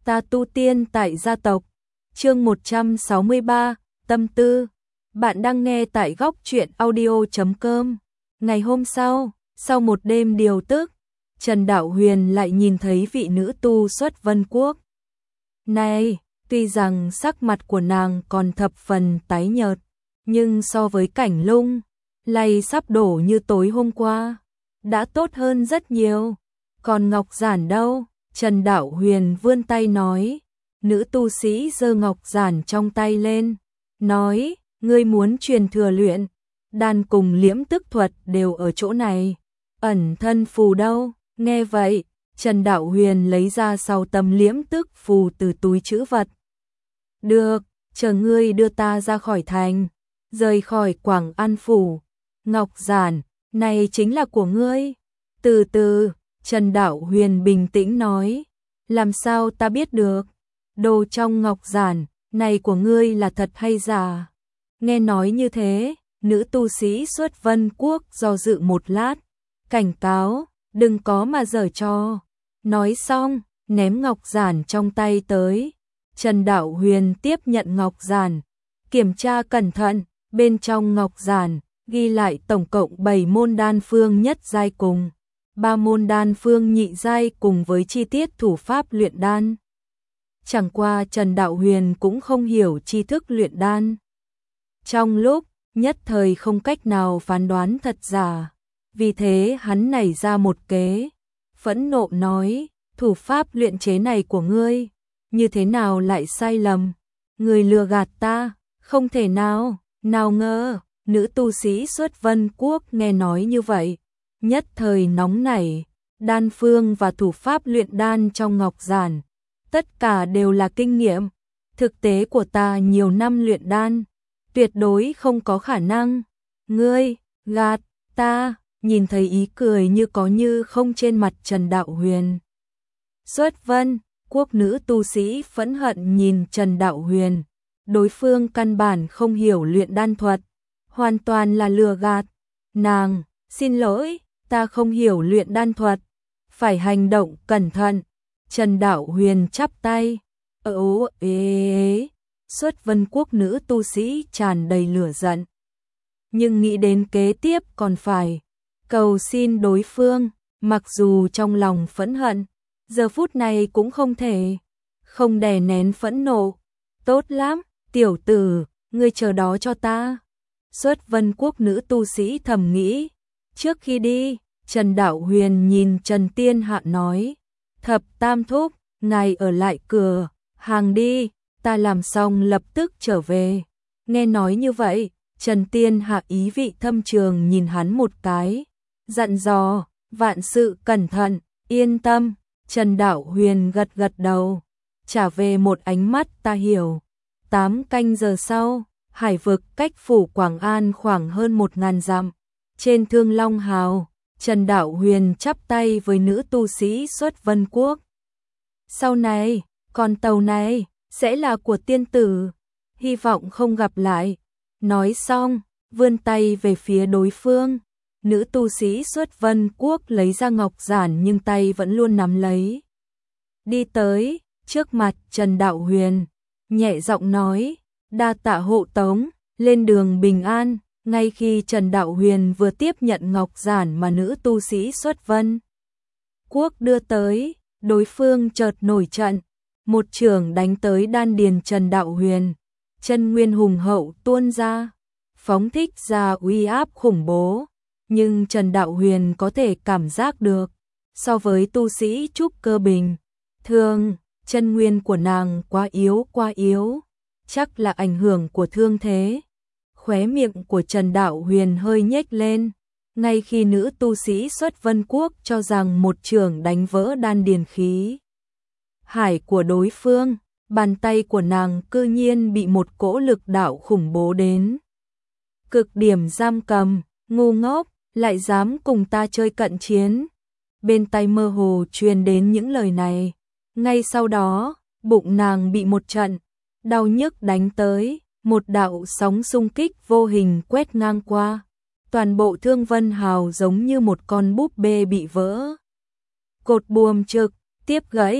Ta tu tiên tại gia tộc. Chương 163, tâm tư. Bạn đang nghe tại góc truyện audio.com. Ngày hôm sau một đêm điều tức, Trần Đạo Huyền lại nhìn thấy vị nữ tu xuất Vân Quốc. Này, tuy rằng sắc mặt của nàng còn thập phần tái nhợt, nhưng so với cảnh lung, lay sắp đổ như tối hôm qua, đã tốt hơn rất nhiều. Còn ngọc giản đâu? Trần Đạo Huyền vươn tay nói. Nữ tu sĩ giơ ngọc giản trong tay lên, nói, ngươi muốn truyền thừa luyện đan cùng liễm tức thuật đều ở chỗ này. Ẩn thân phù đâu? Nghe vậy, Trần Đạo Huyền lấy ra 6 tấm liễm tức phù từ túi trữ vật. Được, chờ ngươi đưa ta ra khỏi thành, rời khỏi Quảng An phủ. Ngọc giản, này chính là của ngươi. Từ từ, Trần Đạo Huyền bình tĩnh nói, làm sao ta biết được? Đồ trong ngọc giản, này của ngươi là thật hay giả? Nghe nói như thế, nữ tu sĩ xuất Vân Quốc do dự một lát, cảnh cáo, đừng có mà giở trò. Nói xong, ném ngọc giản trong tay tới. Trần Đạo Huyền tiếp nhận ngọc giản, kiểm tra cẩn thận, bên trong ngọc giản ghi lại tổng cộng 7 môn đan phương nhất giai cùng 3 môn đan phương nhị giai cùng với chi tiết thủ pháp luyện đan. Chẳng qua Trần Đạo Huyền cũng không hiểu tri thức luyện đan. Trong lúc nhất thời không cách nào phán đoán thật giả, vì thế hắn nảy ra một kế, phẫn nộ nói, thủ pháp luyện chế này của ngươi, như thế nào lại sai lầm? Ngươi lừa gạt ta, không thể nào, nào ngờ. Nữ tu sĩ xuất Vân Quốc nghe nói như vậy, nhất thời nóng nảy, đan phương và thủ pháp luyện đan trong ngọc giản, tất cả đều là kinh nghiệm thực tế của ta nhiều năm luyện đan, tuyệt đối không có khả năng. Ngươi gạt ta. Nhìn thấy ý cười như có như không trên mặt Trần Đạo Huyền. Xuất Vân Quốc nữ tu sĩ phẫn hận nhìn Trần Đạo Huyền, đối phương căn bản không hiểu luyện đan thuật, hoàn toàn là lừa gạt. Nàng, xin lỗi, ta không hiểu luyện đan thuật, phải hành động cẩn thận. Trần Đạo Huyền chắp tay. Xuất Vân Quốc nữ tu sĩ tràn đầy lửa giận, nhưng nghĩ đến kế tiếp còn phải cầu xin đối phương, mặc dù trong lòng phẫn hận, giờ phút này cũng không thể không đè nén phẫn nộ. Tốt lắm, tiểu tử, ngươi chờ đó cho ta. Xuất Vân Quốc nữ tu sĩ thầm nghĩ. Trước khi đi, Trần Đạo Huyền nhìn Trần Tiên Hạ nói, Thập Tam Thúc, ngài ở lại cửa hàng đi, ta làm xong lập tức trở về. Nghe nói như vậy, Trần Tiên Hạ ý vị thâm trường nhìn hắn một cái, dặn dò, vạn sự cẩn thận, yên tâm. Trần Đạo Huyền gật gật đầu, trả về một ánh mắt ta hiểu. 8 canh giờ sau, hải vực cách phủ Quảng An khoảng hơn 1000 dặm. Trên Thương Long Hào, Trần Đạo Huyền chắp tay với nữ tu sĩ xuất Vân Quốc. Sau này, con tàu này sẽ là của tiên tử, hy vọng không gặp lại. Nói xong, vươn tay về phía đối phương. Nữ tu sĩ xuất Vân Quốc lấy ra ngọc giản nhưng tay vẫn luôn nắm lấy. Đi tới trước mặt Trần Đạo Huyền, nhẹ giọng nói, đa tạ hộ tống, lên đường bình an. Ngay khi Trần Đạo Huyền vừa tiếp nhận ngọc giản mà nữ tu sĩ xuất Vân Quốc đưa tới, đối phương chợt nổi trận, một chưởng đánh tới đan điền Trần Đạo Huyền, chân nguyên hùng hậu tuôn ra, phóng thích ra uy áp khủng bố. Nhưng Trần Đạo Huyền có thể cảm giác được, so với tu sĩ trúc cơ bình thường, chân nguyên của nàng quá yếu, chắc là ảnh hưởng của thương thế. Khóe miệng của Trần Đạo Huyền hơi nhếch lên, ngay khi nữ tu sĩ xuất Vân Quốc cho rằng một chưởng đánh vỡ đan điền khí hải của đối phương, bàn tay của nàng cư nhiên bị một cỗ lực đạo khủng bố đến cực điểm giam cầm. Ngu ngốc, lại dám cùng ta chơi cận chiến. Bên tai mơ hồ truyền đến những lời này. Ngay sau đó, bụng nàng bị một trận đau nhức đánh tới, một đạo sóng xung kích vô hình quét ngang qua. Toàn bộ Thương Vân Hào giống như một con búp bê bị vỡ cột buồm trực tiếp gãy,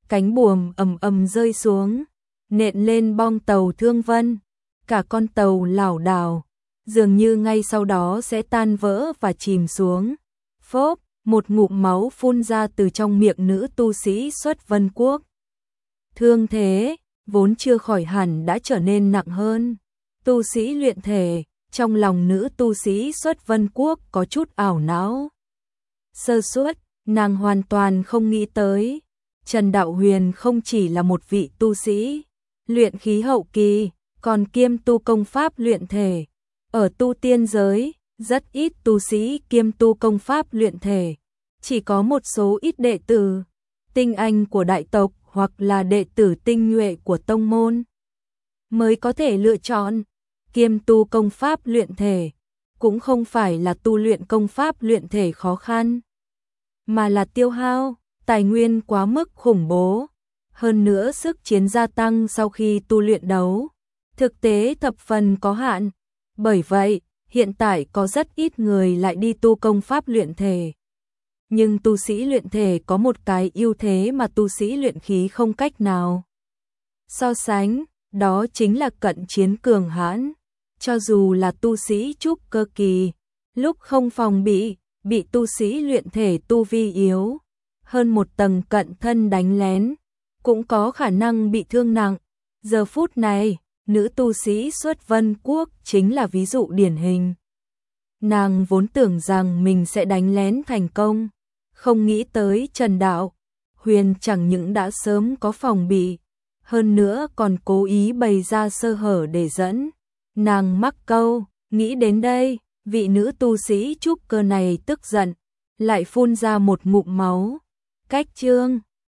cánh buồm ầm ầm rơi xuống, nện lên bong tàu Thương Vân. Cả con tàu lảo đảo, dường như ngay sau đó sẽ tan vỡ và chìm xuống. Phốp, một ngụm máu phun ra từ trong miệng nữ tu sĩ Xuất Vân Quốc. Thương thế, vốn chưa khỏi hẳn đã trở nên nặng hơn. Tu sĩ luyện thể, trong lòng nữ tu sĩ Xuất Vân Quốc có chút ảo não. Sơ suất, nàng hoàn toàn không nghĩ tới. Trần Đạo Huyền không chỉ là một vị tu sĩ luyện khí hậu kỳ, còn kiêm tu công pháp luyện thể. Ở tu tiên giới, rất ít tu sĩ kiêm tu công pháp luyện thể. Chỉ có một số ít đệ tử, tinh anh của đại tộc hoặc là đệ tử tinh nhuệ của tông môn mới có thể lựa chọn kiêm tu công pháp luyện thể. Cũng không phải là tu luyện công pháp luyện thể khó khăn, mà là tiêu hao tài nguyên quá mức khủng bố. Hơn nữa sức chiến gia tăng sau khi tu luyện đấu, thực tế thập phần có hạn. Bởi vậy, hiện tại có rất ít người lại đi tu công pháp luyện thể. Nhưng tu sĩ luyện thể có một cái ưu thế mà tu sĩ luyện khí không cách nào so sánh, đó chính là cận chiến cường hãn. Cho dù là tu sĩ trúc cơ kỳ, lúc không phòng bị tu sĩ luyện thể tu vi yếu hơn một tầng cận thân đánh lén, cũng có khả năng bị thương nặng. Giờ phút này, nữ tu sĩ Xuất Vân Quốc chính là ví dụ điển hình. Nàng vốn tưởng rằng mình sẽ đánh lén thành công, không nghĩ tới Trần Đạo Huyền chẳng những đã sớm có phòng bị, hơn nữa còn cố ý bày ra sơ hở để dẫn nàng mắc câu. Nghĩ đến đây, vị nữ tu sĩ trúc cơ này tức giận, lại phun ra một ngụm máu. Cách chương